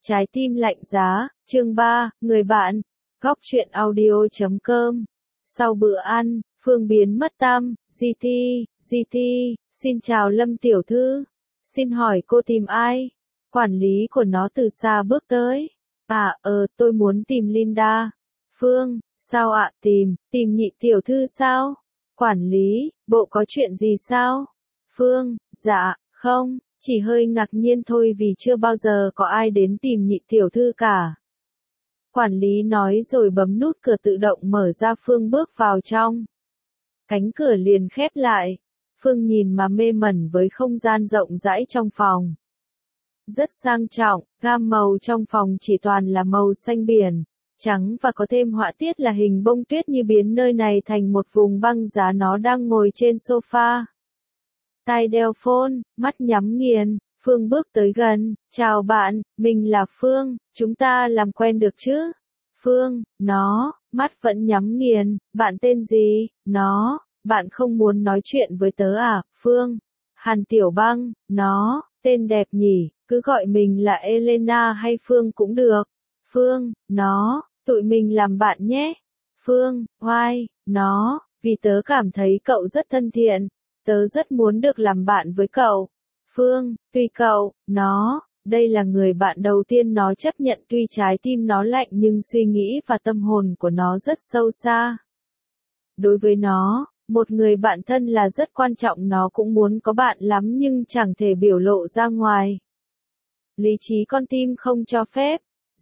Trái tim lạnh giá, chương 3, người bạn, góc truyện audio.com. Sau bữa ăn, Phương biến mất tăm, GT, xin chào Lâm tiểu thư. Xin hỏi cô tìm ai? Quản lý của nó từ xa bước tới. Tôi muốn tìm Linda. Phương, sao ạ, tìm nhị tiểu thư sao? Quản lý, bộ có chuyện gì sao? Phương, dạ, không, chỉ hơi ngạc nhiên thôi vì chưa bao giờ có ai đến tìm nhị tiểu thư cả. Quản lý nói rồi bấm nút cửa tự động mở ra. Phương bước vào trong. Cánh cửa liền khép lại. Phương nhìn mà mê mẩn với không gian rộng rãi trong phòng. Rất sang trọng, gam màu trong phòng chỉ toàn là màu xanh biển, trắng và có thêm họa tiết là hình bông tuyết như biến nơi này thành một vùng băng giá. Nó đang ngồi trên sofa. Tai đeo phone, mắt nhắm nghiền. Phương bước tới gần, chào bạn, mình là Phương, chúng ta làm quen được chứ? Phương, nó, mắt vẫn nhắm nghiền, bạn tên gì? Nó, bạn không muốn nói chuyện với tớ à? Phương, Hàn Tiểu Băng, nó, tên đẹp nhỉ, cứ gọi mình là Elena hay Phương cũng được. Phương, nó, tụi mình làm bạn nhé. Phương, why, nó, vì tớ cảm thấy cậu rất thân thiện. Tớ rất muốn được làm bạn với cậu. Phương, tùy cậu, nó, đây là người bạn đầu tiên nó chấp nhận tuy trái tim nó lạnh nhưng suy nghĩ và tâm hồn của nó rất sâu xa. Đối với nó, một người bạn thân là rất quan trọng. Nó cũng muốn có bạn lắm nhưng chẳng thể biểu lộ ra ngoài. Lý trí con tim không cho phép.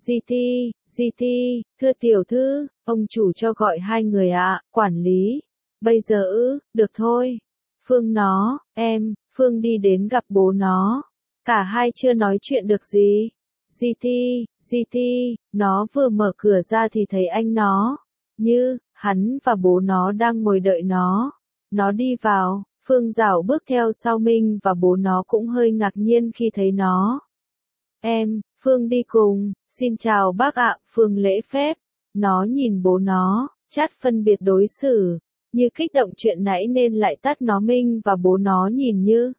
GT, thưa tiểu thư, ông chủ cho gọi hai người ạ. Quản lý, bây giờ được thôi. Phương nó, Phương đi đến gặp bố nó. Cả hai chưa nói chuyện được gì. GT, nó vừa mở cửa ra thì thấy anh nó. Hắn và bố nó đang ngồi đợi nó. Nó đi vào, Phương dảo bước theo sau mình và bố nó cũng hơi ngạc nhiên khi thấy nó. Phương đi cùng, xin chào bác ạ. Phương lễ phép. Nó nhìn bố nó, chát phân biệt đối xử. Như kích động chuyện nãy nên lại tắt nó. Minh và bố nó nhìn như.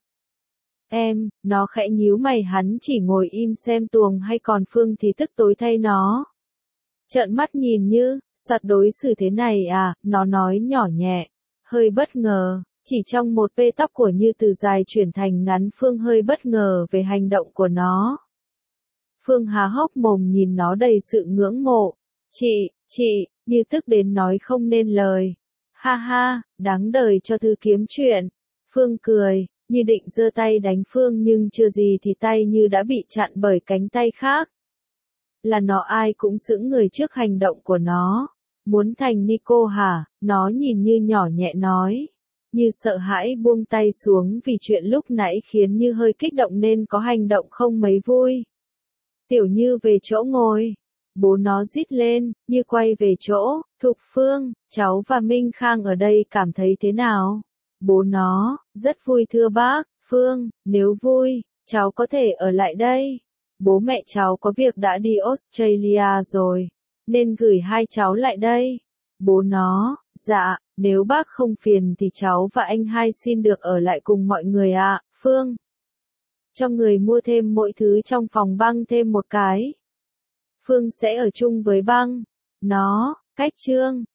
Nó khẽ nhíu mày. Hắn chỉ ngồi im xem tuồng hay còn Phương thì tức tối thay nó. Trợn mắt nhìn như, soạt đối xử thế này à, nó nói nhỏ nhẹ. Hơi bất ngờ, chỉ trong một pê tóc của Như từ dài chuyển thành ngắn. Phương hơi bất ngờ về hành động của nó. Phương há hốc mồm nhìn nó đầy sự ngưỡng mộ. Chị, Như tức đến nói không nên lời. Ha ha, đáng đời cho thư kiếm chuyện. Phương cười, Như định giơ tay đánh Phương nhưng chưa gì thì tay Như đã bị chặn bởi cánh tay khác. Là nó. Ai cũng sững người trước hành động của nó. Muốn thành Nico hả? Nó nhìn Như nhỏ nhẹ nói. Như sợ hãi buông tay xuống vì chuyện lúc nãy khiến Như hơi kích động nên có hành động không mấy vui. Tiểu Như về chỗ ngồi. Bố nó rít lên. Như quay về chỗ. Thục Phương, cháu và Minh Khang ở đây cảm thấy thế nào? Bố nó, rất vui thưa bác. Phương, nếu vui, cháu có thể ở lại đây. Bố mẹ cháu có việc đã đi Australia rồi, nên gửi hai cháu lại đây. Bố nó, dạ, nếu bác không phiền thì cháu và anh hai xin được ở lại cùng mọi người ạ. Phương, cho người mua thêm mỗi thứ trong phòng. Băng thêm một cái. Phương sẽ ở chung với Băng. Nó, cách chương.